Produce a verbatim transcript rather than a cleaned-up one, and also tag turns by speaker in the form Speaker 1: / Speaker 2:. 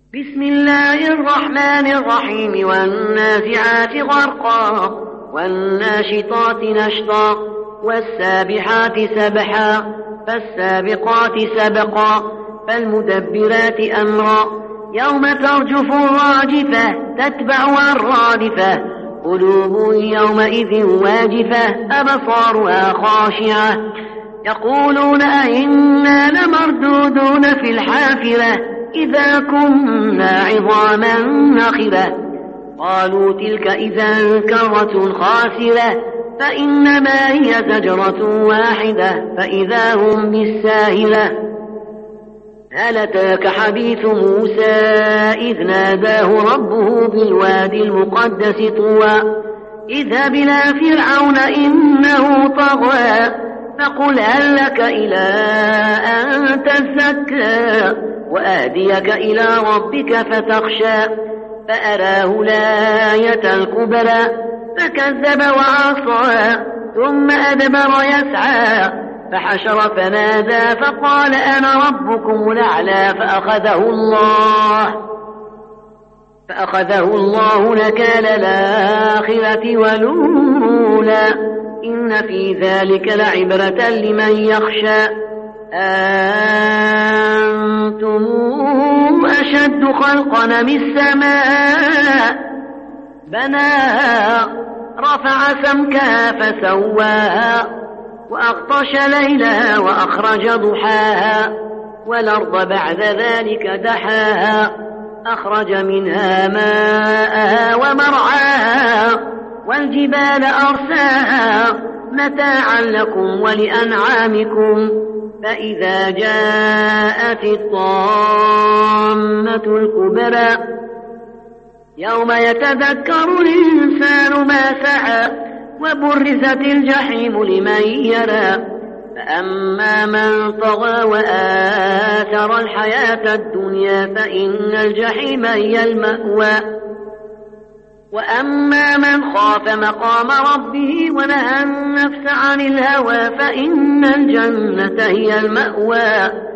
Speaker 1: بسم الله الرحمن الرحيم والنازعات غرقا والناشطات نشطا والسابحات سبحا فالسابقات سبقا فالمدبرات أمرا يوم ترجف الراجفة تتبعها الرادفة قلوب يومئذ واجفة أبصارها خاشعة يقولون أئنا لمردودون في الحافرة إذا كنا عظاما نخرة قالوا تلك إذا كرة خاسرة فإنما هي زجرة واحدة فإذا هم بالساهلة هل أتاك حديث موسى إذ ناداه ربه بالوادي المقدس طوى اذهب إلى فرعون إنه طغى فقل هل لك إلى أن تزكى وأهديك إلى ربك فتخشى فأراه الآية الكبرى فكذب وعصى ثم أدبر يسعى فحشر فنادى فقال أنا ربكم الأعلى فأخذه الله فأخذه الله نكال الآخرة والأولى إن في ذلك لعبرة لمن يخشى أنتم أشد خلقا من السماء بناها رفع سمكها فسواها وأغطش ليلها وأخرج ضحاها والأرض بعد ذلك دحاها أخرج منها ماءها ومرعاها والجبال أرساها متاعا لكم ولأنعامكم فإذا جاءت الطامة الكبرى يوم يتذكر الإنسان ما سعى وبرزت الجحيم لمن يرى فأما من طغى وآثر الحياة الدنيا فإن الجحيم هي المأوى وأما من خاف مقام ربه ونهى النفس عن الهوى فإن الجنة هي المأوى